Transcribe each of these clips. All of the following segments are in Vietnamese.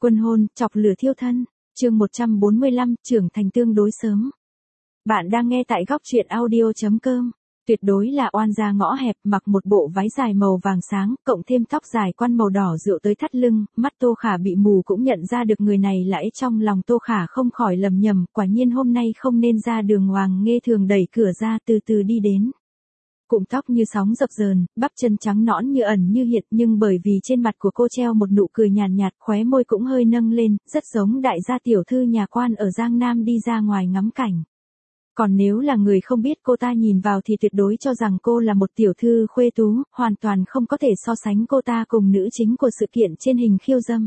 Quân hôn, chọc lửa thiêu thân. Chương 145, trưởng thành tương đối sớm. Bạn đang nghe tại góc truyện audio.com. Tuyệt đối là oan gia ngõ hẹp, mặc một bộ váy dài màu vàng sáng, cộng thêm tóc dài quăn màu đỏ rượu tới thắt lưng, mắt Tô Khả bị mù cũng nhận ra được người này là ấy. Trong lòng Tô Khả không khỏi lầm nhầm, quả nhiên hôm nay không nên ra đường. Hoàng Nghê Thường đẩy cửa ra từ từ đi đến. Cụm tóc như sóng dập dờn, bắp chân trắng nõn như ẩn như hiện, nhưng bởi vì trên mặt của cô treo một nụ cười nhàn nhạt, khóe môi cũng hơi nâng lên, rất giống đại gia tiểu thư nhà quan ở Giang Nam đi ra ngoài ngắm cảnh. Còn nếu là người không biết cô ta nhìn vào thì tuyệt đối cho rằng cô là một tiểu thư khuê tú, hoàn toàn không có thể so sánh cô ta cùng nữ chính của sự kiện trên hình khiêu dâm.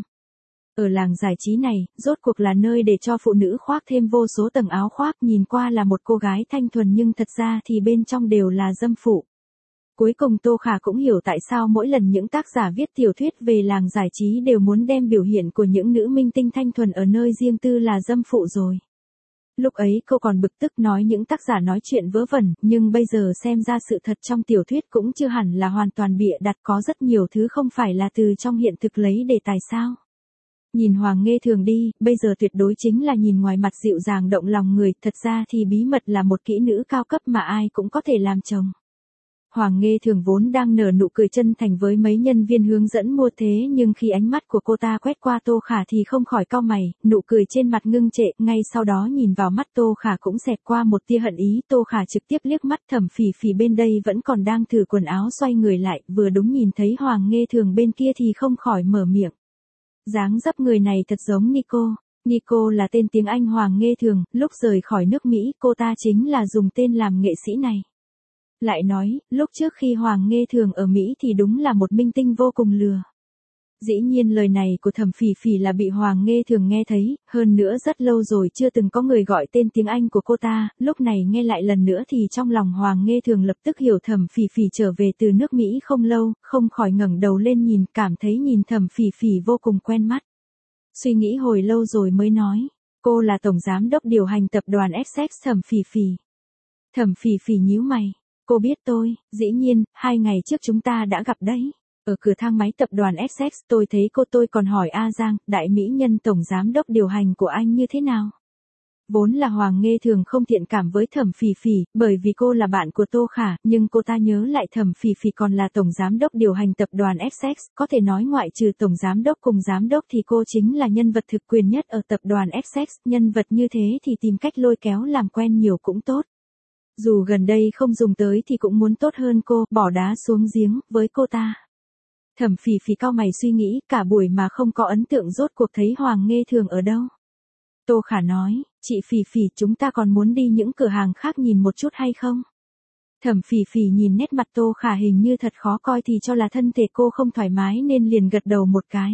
Ở làng giải trí này, rốt cuộc là nơi để cho phụ nữ khoác thêm vô số tầng áo khoác, nhìn qua là một cô gái thanh thuần nhưng thật ra thì bên trong đều là dâm phụ. Cuối cùng Tô Khả cũng hiểu tại sao mỗi lần những tác giả viết tiểu thuyết về làng giải trí đều muốn đem biểu hiện của những nữ minh tinh thanh thuần ở nơi riêng tư là dâm phụ rồi. Lúc ấy cô còn bực tức nói những tác giả nói chuyện vớ vẩn, nhưng bây giờ xem ra sự thật trong tiểu thuyết cũng chưa hẳn là hoàn toàn bịa đặt, có rất nhiều thứ không phải là từ trong hiện thực lấy đề tài sao. Nhìn Hoàng Nghê Thường đi, bây giờ tuyệt đối chính là nhìn ngoài mặt dịu dàng động lòng người, thật ra thì bí mật là một kỹ nữ cao cấp mà ai cũng có thể làm chồng. Hoàng Nghê Thường vốn đang nở nụ cười chân thành với mấy nhân viên hướng dẫn mua, thế nhưng khi ánh mắt của cô ta quét qua Tô Khả thì không khỏi cau mày, nụ cười trên mặt ngưng trệ, ngay sau đó nhìn vào mắt Tô Khả cũng xẹt qua một tia hận ý. Tô Khả trực tiếp liếc mắt Thẩm Phỉ Phỉ bên đây vẫn còn đang thử quần áo, xoay người lại, vừa đúng nhìn thấy Hoàng Nghê Thường bên kia thì không khỏi mở miệng. Dáng dấp người này thật giống Nico. Nico là tên tiếng Anh Hoàng Nghê Thường, lúc rời khỏi nước Mỹ, cô ta chính là dùng tên làm nghệ sĩ này. Lại nói, lúc trước khi Hoàng Nghê Thường ở Mỹ thì đúng là một minh tinh vô cùng lừa. Dĩ nhiên lời này của Thẩm Phỉ Phỉ là bị Hoàng Nghê Thường nghe thấy, hơn nữa rất lâu rồi chưa từng có người gọi tên tiếng Anh của cô ta, lúc này nghe lại lần nữa thì trong lòng Hoàng Nghê Thường lập tức hiểu Thẩm Phỉ Phỉ trở về từ nước Mỹ không lâu, không khỏi ngẩng đầu lên nhìn, cảm thấy nhìn Thẩm Phỉ Phỉ vô cùng quen mắt. Suy nghĩ hồi lâu rồi mới nói, cô là tổng giám đốc điều hành tập đoàn Essex. Thẩm Phỉ Phỉ. Thẩm Phỉ Phỉ nhíu mày. Cô biết tôi, dĩ nhiên, 2 ngày trước chúng ta đã gặp đấy. Ở cửa thang máy tập đoàn Essex tôi thấy cô, tôi còn hỏi A Giang, đại mỹ nhân tổng giám đốc điều hành của anh như thế nào? Vốn là Hoàng Nghê Thường không thiện cảm với Thẩm Phỉ Phỉ, bởi vì cô là bạn của Tô Khả, nhưng cô ta nhớ lại Thẩm Phỉ Phỉ còn là tổng giám đốc điều hành tập đoàn Essex, có thể nói ngoại trừ tổng giám đốc cùng giám đốc thì cô chính là nhân vật thực quyền nhất ở tập đoàn Essex, nhân vật như thế thì tìm cách lôi kéo làm quen nhiều cũng tốt. Dù gần đây không dùng tới thì cũng muốn tốt hơn cô, bỏ đá xuống giếng, với cô ta. Thẩm Phỉ Phỉ cau mày suy nghĩ, cả buổi mà không có ấn tượng rốt cuộc thấy Hoàng Nghê Thường ở đâu. Tô Khả nói, chị Phỉ Phỉ, chúng ta còn muốn đi những cửa hàng khác nhìn một chút hay không? Thẩm Phỉ Phỉ nhìn nét mặt Tô Khả hình như thật khó coi thì cho là thân thể cô không thoải mái nên liền gật đầu một cái.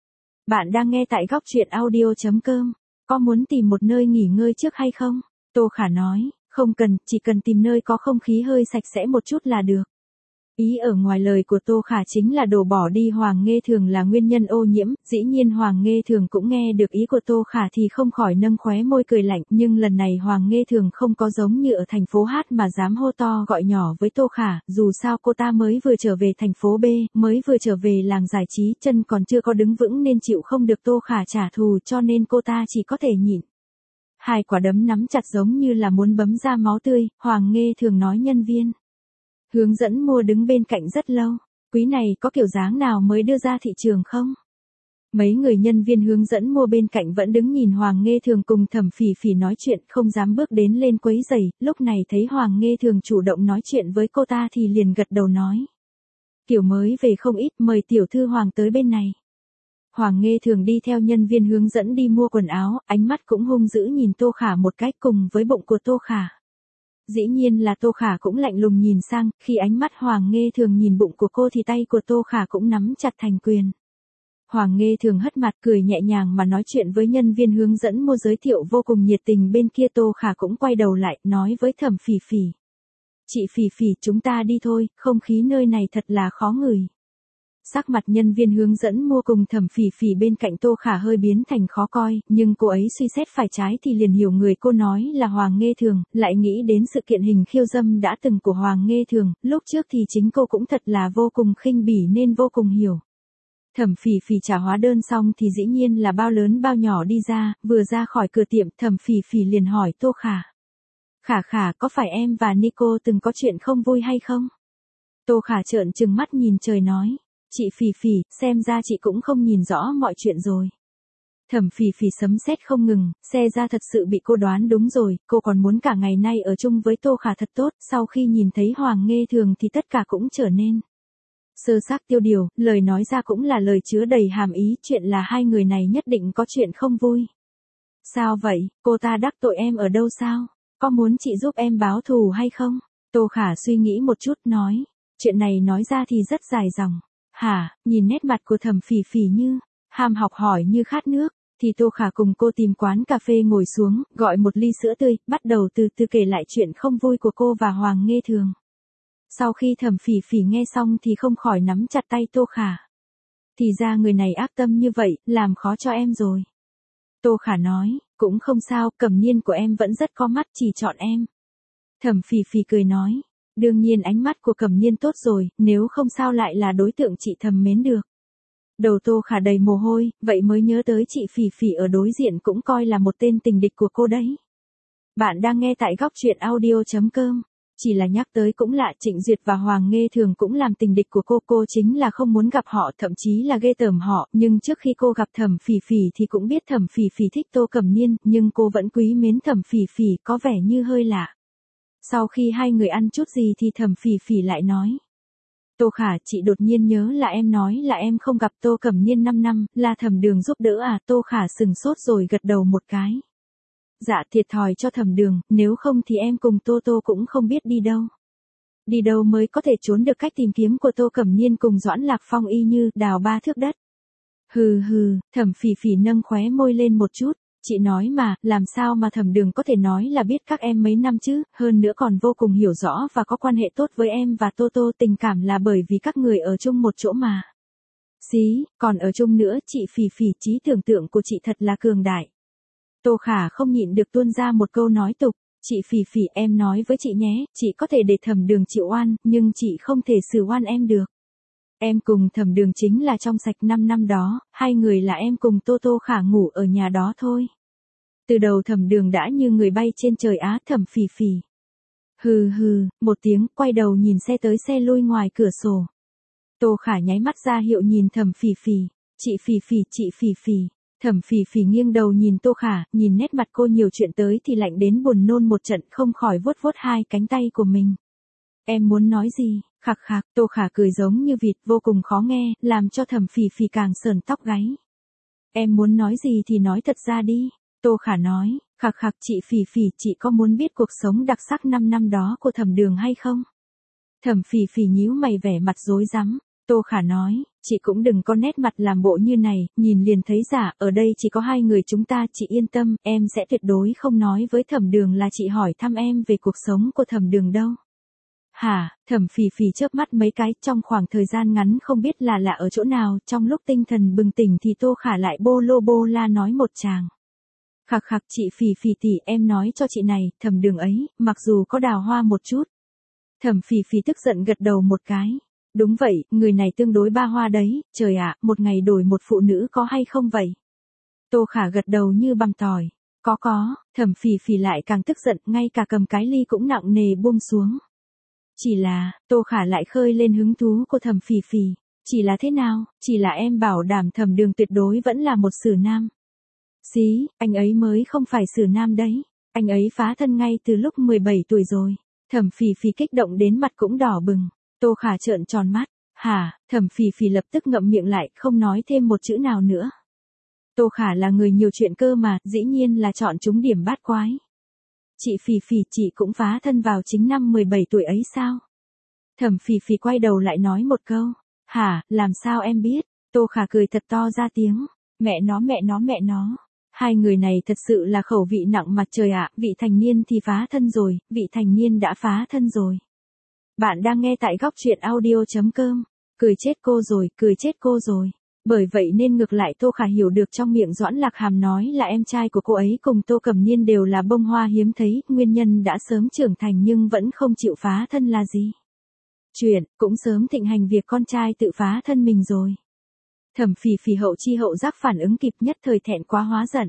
Bạn đang nghe tại góc truyện audio.com, có muốn tìm một nơi nghỉ ngơi trước hay không? Tô Khả nói. Không cần, chỉ cần tìm nơi có không khí hơi sạch sẽ một chút là được. Ý ở ngoài lời của Tô Khả chính là đổ bỏ đi Hoàng Nghê Thường là nguyên nhân ô nhiễm, dĩ nhiên Hoàng Nghê Thường cũng nghe được ý của Tô Khả thì không khỏi nâng khóe môi cười lạnh, nhưng lần này Hoàng Nghê Thường không có giống như ở thành phố Hát mà dám hô to gọi nhỏ với Tô Khả, dù sao cô ta mới vừa trở về thành phố B, mới vừa trở về làng giải trí, chân còn chưa có đứng vững nên chịu không được Tô Khả trả thù, cho nên cô ta chỉ có thể nhịn. Hai quả đấm nắm chặt giống như là muốn bấm ra máu tươi, Hoàng Nghê Thường nói nhân viên hướng dẫn mua đứng bên cạnh rất lâu, quý này có kiểu dáng nào mới đưa ra thị trường không? Mấy người nhân viên hướng dẫn mua bên cạnh vẫn đứng nhìn Hoàng Nghê Thường cùng Thẩm Phỉ Phỉ nói chuyện, không dám bước đến lên quấy rầy, lúc này thấy Hoàng Nghê Thường chủ động nói chuyện với cô ta thì liền gật đầu nói. Kiểu mới về không ít, mời tiểu thư Hoàng tới bên này. Hoàng Nghê Thường đi theo nhân viên hướng dẫn đi mua quần áo, ánh mắt cũng hung dữ nhìn Tô Khả một cách cùng với bụng của Tô Khả. Dĩ nhiên là Tô Khả cũng lạnh lùng nhìn sang, khi ánh mắt Hoàng Nghê Thường nhìn bụng của cô thì tay của Tô Khả cũng nắm chặt thành quyền. Hoàng Nghê Thường hất mặt cười nhẹ nhàng mà nói chuyện với nhân viên hướng dẫn mua giới thiệu vô cùng nhiệt tình, bên kia Tô Khả cũng quay đầu lại, nói với Thẩm Phỉ Phỉ. Chị Phỉ Phỉ, chúng ta đi thôi, không khí nơi này thật là khó ngửi. Sắc mặt nhân viên hướng dẫn mua cùng Thẩm Phỉ Phỉ bên cạnh Tô Khả hơi biến thành khó coi, nhưng cô ấy suy xét phải trái thì liền hiểu người cô nói là Hoàng Nghê Thường, lại nghĩ đến sự kiện hình khiêu dâm đã từng của Hoàng Nghê Thường, lúc trước thì chính cô cũng thật là vô cùng khinh bỉ nên vô cùng hiểu. Thẩm Phỉ Phỉ trả hóa đơn xong thì dĩ nhiên là bao lớn bao nhỏ đi ra, vừa ra khỏi cửa tiệm Thẩm Phỉ Phỉ liền hỏi Tô Khả. Khả khả, có phải em và Nico từng có chuyện không vui hay không? Tô Khả trợn trừng mắt nhìn trời nói. Chị Phỉ Phỉ, xem ra chị cũng không nhìn rõ mọi chuyện rồi. Thẩm Phỉ Phỉ sấm sét không ngừng, xe ra thật sự bị cô đoán đúng rồi, cô còn muốn cả ngày nay ở chung với Tô Khả thật tốt, sau khi nhìn thấy Hoàng Nghê Thường thì tất cả cũng trở nên sơ xác tiêu điều, lời nói ra cũng là lời chứa đầy hàm ý, chuyện là hai người này nhất định có chuyện không vui. Sao vậy, cô ta đắc tội em ở đâu sao? Có muốn chị giúp em báo thù hay không? Tô Khả suy nghĩ một chút nói, chuyện này nói ra thì rất dài dòng. Hả, nhìn nét mặt của Thẩm Phỉ Phỉ như ham học hỏi như khát nước, thì Tô Khả cùng cô tìm quán cà phê ngồi xuống, gọi một ly sữa tươi, bắt đầu từ từ kể lại chuyện không vui của cô và Hoàng Nghê Thường. Sau khi Thẩm Phỉ Phỉ nghe xong thì không khỏi nắm chặt tay Tô Khả. Thì ra người này ác tâm như vậy, làm khó cho em rồi. Tô Khả nói, cũng không sao, Cẩm Niên của em vẫn rất có mắt, chỉ chọn em. Thẩm Phỉ Phỉ cười nói, đương nhiên ánh mắt của Cẩm Niên tốt rồi, nếu không sao lại là đối tượng chị thầm mến được. Đầu Tô Khả đầy mồ hôi, vậy mới nhớ tới chị Phỉ Phỉ ở đối diện cũng coi là một tên tình địch của cô đấy. Bạn đang nghe tại góc truyện audio.com. Chỉ là nhắc tới cũng lạ, Trịnh Duyệt và Hoàng Nghê Thường cũng làm tình địch của cô chính là không muốn gặp họ, thậm chí là ghê tởm họ, nhưng trước khi cô gặp Thẩm Phỉ Phỉ thì cũng biết Thẩm Phỉ Phỉ thích Tô Cẩm Niên, nhưng cô vẫn quý mến Thẩm Phỉ Phỉ, có vẻ như hơi lạ. Sau khi hai người ăn chút gì thì Thẩm Phỉ Phỉ lại nói. Tô Khả, chị đột nhiên nhớ là em nói là em không gặp Tô Cẩm Niên 5 năm, là Thẩm Đường giúp đỡ à? Tô Khả sừng sốt rồi gật đầu một cái. Dạ thiệt thòi cho Thẩm Đường, nếu không thì em cùng Tô Tô cũng không biết đi đâu. Đi đâu mới có thể trốn được cách tìm kiếm của Tô Cẩm Niên cùng Doãn Lạc Phong y như đào ba thước đất. Hừ hừ, Thẩm Phỉ Phỉ nâng khóe môi lên một chút. Chị nói mà, làm sao mà Thẩm Đường có thể nói là biết các em mấy năm chứ, hơn nữa còn vô cùng hiểu rõ và có quan hệ tốt với em và Tô Tô, tình cảm là bởi vì các người ở chung một chỗ mà. Xí, còn ở chung nữa, chị Phỉ Phỉ, trí tưởng tượng của chị thật là cường đại. Tô Khả không nhịn được tuôn ra một câu nói tục, chị Phỉ Phỉ, em nói với chị nhé, chị có thể để Thẩm Đường chịu oan, nhưng chị không thể xử oan em được. Em cùng Thẩm Đường chính là trong sạch 5 năm đó, hai người là em cùng Tô Khả ngủ ở nhà đó thôi. Từ đầu Thẩm Đường đã như người bay trên trời á. Thẩm Phỉ Phỉ. Hừ hừ, một tiếng, quay đầu nhìn xe tới xe lui ngoài cửa sổ. Tô Khả nháy mắt ra hiệu nhìn Thẩm Phỉ Phỉ. Chị Phỉ Phỉ, chị Phỉ Phỉ. Thẩm Phỉ Phỉ nghiêng đầu nhìn Tô Khả, nhìn nét mặt cô nhiều chuyện tới thì lạnh đến buồn nôn một trận, không khỏi vuốt vuốt hai cánh tay của mình. Em muốn nói gì? Khạc khạc, Tô Khả cười giống như vịt, vô cùng khó nghe, làm cho Thẩm Phỉ Phỉ càng sờn tóc gáy. Em muốn nói gì thì nói thật ra đi. Tô Khả nói, khạc khạc, chị Phỉ Phỉ, chị có muốn biết cuộc sống đặc sắc 5 năm đó của Thẩm Đường hay không? Thẩm Phỉ Phỉ nhíu mày vẻ mặt rối rắm. Tô Khả nói, chị cũng đừng có nét mặt làm bộ như này, nhìn liền thấy giả, ở đây chỉ có hai người chúng ta, chị yên tâm, em sẽ tuyệt đối không nói với Thẩm Đường là chị hỏi thăm em về cuộc sống của Thẩm Đường đâu. Hả, Thẩm Phỉ Phỉ chớp mắt mấy cái, trong khoảng thời gian ngắn không biết là lạ ở chỗ nào, trong lúc tinh thần bừng tỉnh thì Tô Khả lại bô lô bô la nói một tràng. Khạc khạc, chị Phỉ Phỉ tỷ, em nói cho chị này, Thẩm Đường ấy, mặc dù có đào hoa một chút. Thẩm Phỉ Phỉ tức giận gật đầu một cái. Đúng vậy, người này tương đối ba hoa đấy, trời ạ, một ngày đổi một phụ nữ có hay không vậy? Tô Khả gật đầu như băm tỏi. Có, Thẩm Phỉ Phỉ lại càng tức giận, ngay cả cầm cái ly cũng nặng nề buông xuống. Chỉ là, Tô Khả lại khơi lên hứng thú của Thẩm Phỉ Phỉ. Chỉ là thế nào, chỉ là em bảo đảm Thẩm Đường tuyệt đối vẫn là một sử nam. Xí, anh ấy mới không phải sử nam đấy. Anh ấy phá thân ngay từ lúc 17 tuổi rồi. Thẩm Phỉ Phỉ kích động đến mặt cũng đỏ bừng. Tô Khả trợn tròn mắt. Hả, Thẩm Phỉ Phỉ lập tức ngậm miệng lại, không nói thêm một chữ nào nữa. Tô Khả là người nhiều chuyện cơ mà, dĩ nhiên là chọn trúng điểm bát quái. Chị Phỉ Phỉ, chị cũng phá thân vào chính năm 17 tuổi ấy sao? Thẩm Phỉ Phỉ quay đầu lại nói một câu. Hả, làm sao em biết? Tô Khả cười thật to ra tiếng. Mẹ nó. Hai người này thật sự là khẩu vị nặng mặt trời ạ, vị thành niên thì phá thân rồi, vị thành niên đã phá thân rồi. Bạn đang nghe tại góc truyện audio.com. Cười chết cô rồi. Bởi vậy nên ngược lại Tô Khả hiểu được trong miệng Doãn Lạc Hàm nói là em trai của cô ấy cùng Tô Cẩm Niên đều là bông hoa hiếm thấy, nguyên nhân đã sớm trưởng thành nhưng vẫn không chịu phá thân là gì? Chuyện, cũng sớm thịnh hành việc con trai tự phá thân mình rồi. Thẩm Phỉ Phỉ hậu chi hậu giác phản ứng kịp, nhất thời thẹn quá hóa giận.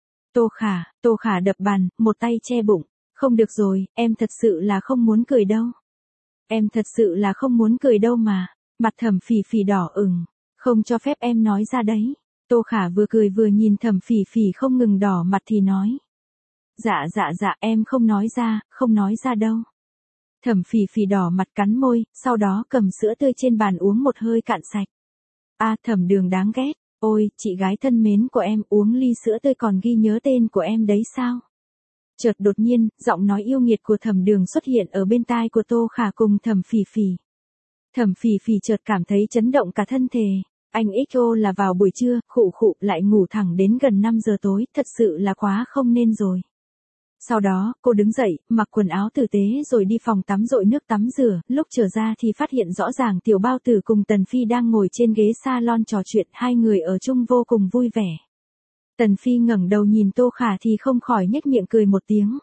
Tô Khả đập bàn, một tay che bụng. Không được rồi, em thật sự là không muốn cười đâu. Em thật sự là không muốn cười đâu mà. Mặt Thẩm Phỉ Phỉ đỏ ửng. Không cho phép em nói ra đấy. Tô Khả vừa cười vừa nhìn Thẩm Phỉ Phỉ không ngừng đỏ mặt thì nói. Dạ, em không nói ra đâu. Thẩm Phỉ Phỉ đỏ mặt cắn môi, sau đó cầm sữa tươi trên bàn uống một hơi cạn sạch. Thẩm Đường đáng ghét. Ôi, chị gái thân mến của em, uống ly sữa tươi còn ghi nhớ tên của em đấy sao? Chợt đột nhiên, giọng nói yêu nghiệt của Thẩm Đường xuất hiện ở bên tai của Tô Khả cùng Thẩm Phỉ Phỉ. Thẩm Phỉ Phỉ chợt cảm thấy chấn động cả thân thể. Anh XO là vào buổi trưa, khụ lại ngủ thẳng đến gần 5 giờ tối, thật sự là quá không nên rồi. Sau đó, cô đứng dậy, mặc quần áo tử tế rồi đi phòng tắm dội nước tắm rửa, lúc trở ra thì phát hiện rõ ràng Tiểu Bao Tử cùng Tần Phi đang ngồi trên ghế salon trò chuyện, hai người ở chung vô cùng vui vẻ. Tần Phi ngẩng đầu nhìn Tô Khả thì không khỏi nhếch miệng cười một tiếng.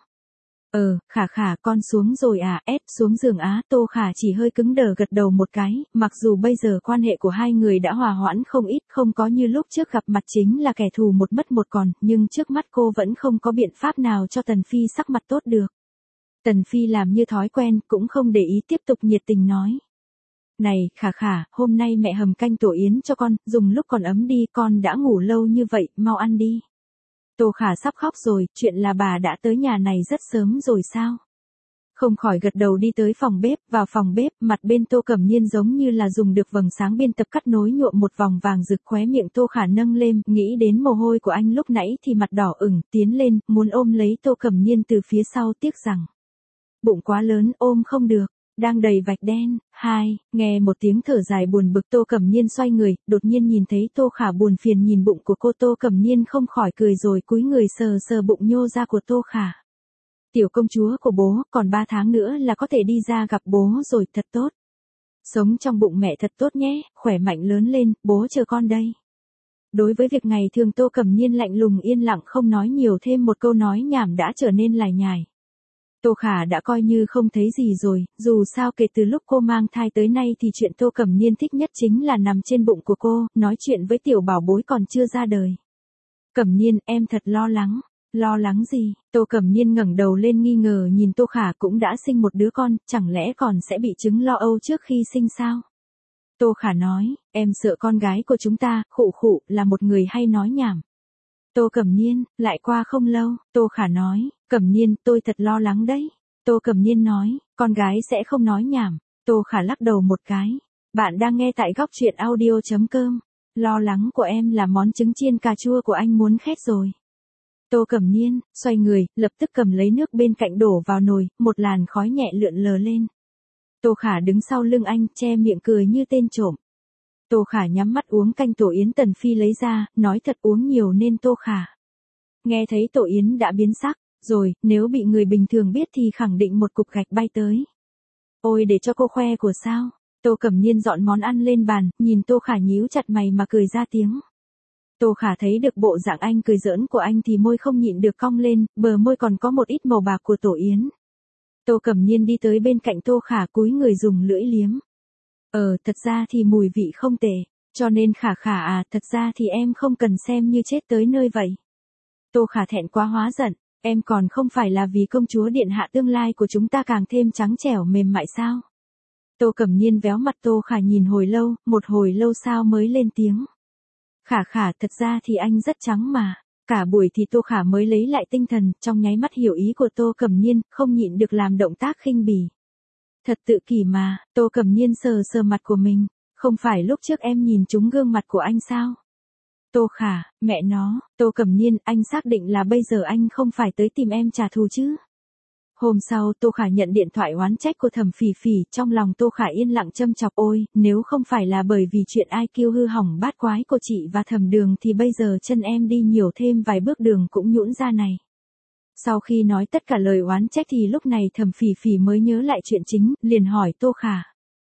Khả con xuống rồi à, xuống giường á, Tô Khả chỉ hơi cứng đờ gật đầu một cái, mặc dù bây giờ quan hệ của hai người đã hòa hoãn không ít, không có như lúc trước gặp mặt chính là kẻ thù một mất một còn, nhưng trước mắt cô vẫn không có biện pháp nào cho Tần Phi sắc mặt tốt được. Tần Phi làm như thói quen, cũng không để ý tiếp tục nhiệt tình nói. Này, Khả, hôm nay mẹ hầm canh tổ yến cho con, dùng lúc còn ấm đi, con đã ngủ lâu như vậy, mau ăn đi. Tô Khả sắp khóc rồi, chuyện là bà đã tới nhà này rất sớm rồi sao? Không khỏi gật đầu đi tới phòng bếp, vào phòng bếp, mặt bên Tô Cẩm Niên giống như là dùng được vầng sáng biên tập cắt nối nhuộm một vòng vàng rực, khóe miệng Tô Khả nâng lên, nghĩ đến mồ hôi của anh lúc nãy thì mặt đỏ ửng, tiến lên, muốn ôm lấy Tô Cẩm Niên từ phía sau, tiếc rằng bụng quá lớn, ôm không được. Đang đầy vạch đen. Nghe một tiếng thở dài buồn bực, Tô Cẩm Niên xoay người, đột nhiên nhìn thấy Tô Khả buồn phiền nhìn bụng của cô, Tô Cẩm Niên không khỏi cười rồi cúi người sờ bụng nhô ra của Tô Khả. Tiểu công chúa của bố, còn 3 tháng nữa là có thể đi ra gặp bố rồi, thật tốt. Sống trong bụng mẹ thật tốt nhé, khỏe mạnh lớn lên, bố chờ con đây. Đối với việc ngày thường Tô Cẩm Niên lạnh lùng yên lặng không nói nhiều, thêm một câu nói nhảm đã trở nên lải nhải. Tô Khả đã coi như không thấy gì rồi, dù sao kể từ lúc cô mang thai tới nay thì chuyện Tô Cẩm Niên thích nhất chính là nằm trên bụng của cô, nói chuyện với tiểu bảo bối còn chưa ra đời. Cẩm Niên, em thật lo lắng. Lo lắng gì? Tô Cẩm Niên ngẩng đầu lên nghi ngờ nhìn Tô Khả, cũng đã sinh một đứa con, chẳng lẽ còn sẽ bị chứng lo âu trước khi sinh sao? Tô Khả nói, em sợ con gái của chúng ta, khụ, là một người hay nói nhảm. Tô Cẩm Niên, lại qua không lâu, Tô Khả nói, Cẩm Niên, tôi thật lo lắng đấy. Tô Cẩm Niên nói, con gái sẽ không nói nhảm. Tô Khả lắc đầu một cái. Bạn đang nghe tại góc truyện audio.com. Lo lắng của em là món trứng chiên cà chua của anh muốn khét rồi. Tô Cẩm Niên, xoay người, lập tức cầm lấy nước bên cạnh đổ vào nồi, một làn khói nhẹ lượn lờ lên. Tô Khả đứng sau lưng anh, che miệng cười như tên trộm. Tô Khả nhắm mắt uống canh tổ yến Tần Phi lấy ra, nói thật uống nhiều nên Tô Khả. Nghe thấy tổ yến đã biến sắc, rồi, nếu bị người bình thường biết thì khẳng định một cục gạch bay tới. Ôi để cho cô khoe của sao? Tô Cẩm Niên dọn món ăn lên bàn, nhìn Tô Khả nhíu chặt mày mà cười ra tiếng. Tô Khả thấy được bộ dạng anh cười giỡn của anh thì môi không nhịn được cong lên, bờ môi còn có một ít màu bạc của tổ yến. Tô Cẩm Niên đi tới bên cạnh Tô Khả cúi người dùng lưỡi liếm. Thật ra thì mùi vị không tệ, cho nên Khả thật ra thì em không cần xem như chết tới nơi vậy. Tô Khả thẹn quá hóa giận, em còn không phải là vì công chúa điện hạ tương lai của chúng ta càng thêm trắng trẻo mềm mại sao? Tô Cẩm Niên véo mặt Tô Khả nhìn hồi lâu, một hồi lâu sau mới lên tiếng. Khả, thật ra thì anh rất trắng mà. Cả buổi thì Tô Khả mới lấy lại tinh thần, trong nháy mắt hiểu ý của Tô Cẩm Niên, không nhịn được làm động tác khinh bỉ. Thật tự kỷ mà, Tô Cẩm Niên sờ mặt của mình, không phải lúc trước em nhìn trúng gương mặt của anh sao? Tô Khả, mẹ nó, Tô Cẩm Niên, anh xác định là bây giờ anh không phải tới tìm em trả thù chứ? Hôm sau Tô Khả nhận điện thoại oán trách của Thẩm Phỉ Phỉ, trong lòng Tô Khả yên lặng châm chọc, ôi, nếu không phải là bởi vì chuyện IQ hư hỏng bát quái của chị và Thẩm Đường thì bây giờ chân em đi nhiều thêm vài bước đường cũng nhũn ra này. Sau khi nói tất cả lời oán trách thì lúc này Thẩm Phỉ Phỉ mới nhớ lại chuyện chính, liền hỏi Tô Khả.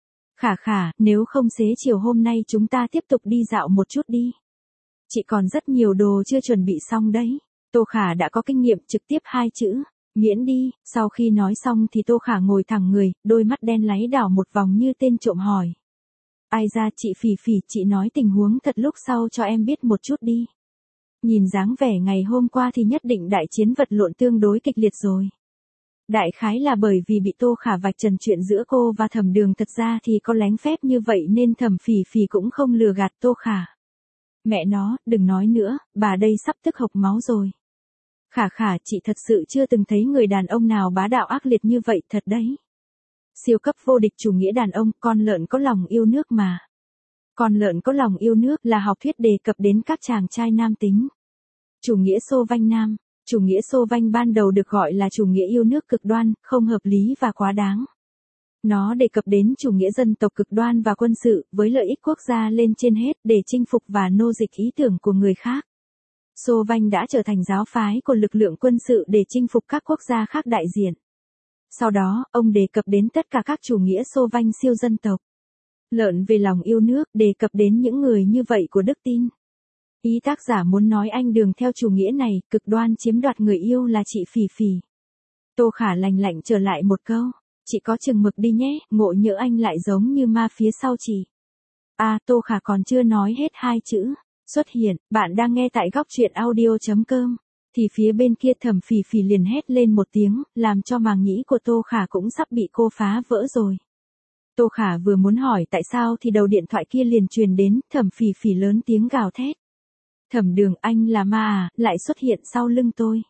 Khả, nếu không xế chiều hôm nay chúng ta tiếp tục đi dạo một chút đi. Chị còn rất nhiều đồ chưa chuẩn bị xong đấy. Tô Khả đã có kinh nghiệm, trực tiếp 2 chữ. Miễn đi. Sau khi nói xong thì Tô Khả ngồi thẳng người, đôi mắt đen láy đảo một vòng như tên trộm hỏi. Ai ra chị Phỉ Phỉ, chị nói tình huống thật lúc sau cho em biết một chút đi. Nhìn dáng vẻ ngày hôm qua thì nhất định đại chiến vật lộn tương đối kịch liệt rồi. Đại khái là bởi vì bị Tô Khả vạch trần chuyện giữa cô và Thẩm Đường, thật ra thì có lén phép như vậy nên Thẩm Phỉ Phỉ cũng không lừa gạt Tô Khả. Mẹ nó, đừng nói nữa, bà đây sắp tức hộc máu rồi. Khả Khả, chị thật sự chưa từng thấy người đàn ông nào bá đạo ác liệt như vậy thật đấy. Siêu cấp vô địch chủ nghĩa đàn ông, con lợn có lòng yêu nước mà. Con lợn có lòng yêu nước là học thuyết đề cập đến các chàng trai nam tính. Chủ nghĩa xô vanh nam. Chủ nghĩa xô vanh ban đầu được gọi là chủ nghĩa yêu nước cực đoan, không hợp lý và quá đáng. Nó đề cập đến chủ nghĩa dân tộc cực đoan và quân sự, với lợi ích quốc gia lên trên hết để chinh phục và nô dịch ý tưởng của người khác. Xô vanh đã trở thành giáo phái của lực lượng quân sự để chinh phục các quốc gia khác đại diện. Sau đó, ông đề cập đến tất cả các chủ nghĩa xô vanh siêu dân tộc. Lợn về lòng yêu nước, đề cập đến những người như vậy của đức tin. Ý tác giả muốn nói anh Đường theo chủ nghĩa này, cực đoan chiếm đoạt người yêu là chị Phỉ Phỉ. Tô Khả lành lạnh trở lại một câu, chị có chừng mực đi nhé, ngộ nhỡ anh lại giống như ma phía sau chị. Tô Khả còn chưa nói hết hai chữ, xuất hiện, bạn đang nghe tại góc truyện audio.com. Thì phía bên kia Thẩm Phỉ Phỉ liền hét lên một tiếng, làm cho màng nhĩ của Tô Khả cũng sắp bị cô phá vỡ rồi. Tô Khả vừa muốn hỏi tại sao thì đầu điện thoại kia liền truyền đến, Thẩm Phỉ Phỉ lớn tiếng gào thét. Thẩm Đường, anh là ma à, lại xuất hiện sau lưng tôi.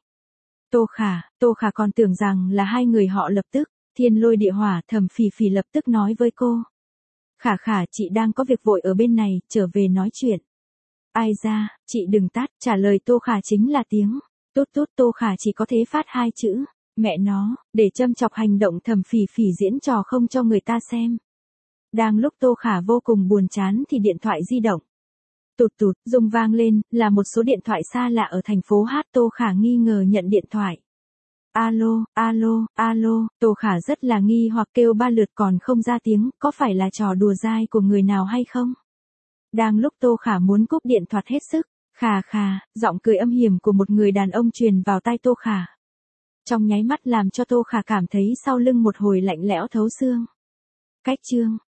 Tô Khả còn tưởng rằng là hai người họ lập tức, thiên lôi địa hỏa, Thẩm Phỉ Phỉ lập tức nói với cô. Khả Khả, chị đang có việc vội ở bên này, trở về nói chuyện. Ai ra, chị đừng tát, trả lời Tô Khả chính là tiếng. Tút tút, Tô Khả chỉ có thế phát hai chữ, mẹ nó, để châm chọc hành động Thẩm Phỉ Phỉ diễn trò không cho người ta xem. Đang lúc Tô Khả vô cùng buồn chán thì điện thoại di động. Tụt tụt, rung vang lên, là một số điện thoại xa lạ ở thành phố Hát. Tô Khả nghi ngờ nhận điện thoại. Alo, alo, alo, Tô Khả rất là nghi hoặc kêu 3 lượt còn không ra tiếng, có phải là trò đùa dai của người nào hay không? Đang lúc Tô Khả muốn cúp điện thoại hết sức, khà khà, giọng cười âm hiểm của một người đàn ông truyền vào tai Tô Khả. Trong nháy mắt làm cho Tô Khả cảm thấy sau lưng một hồi lạnh lẽo thấu xương. Cách chương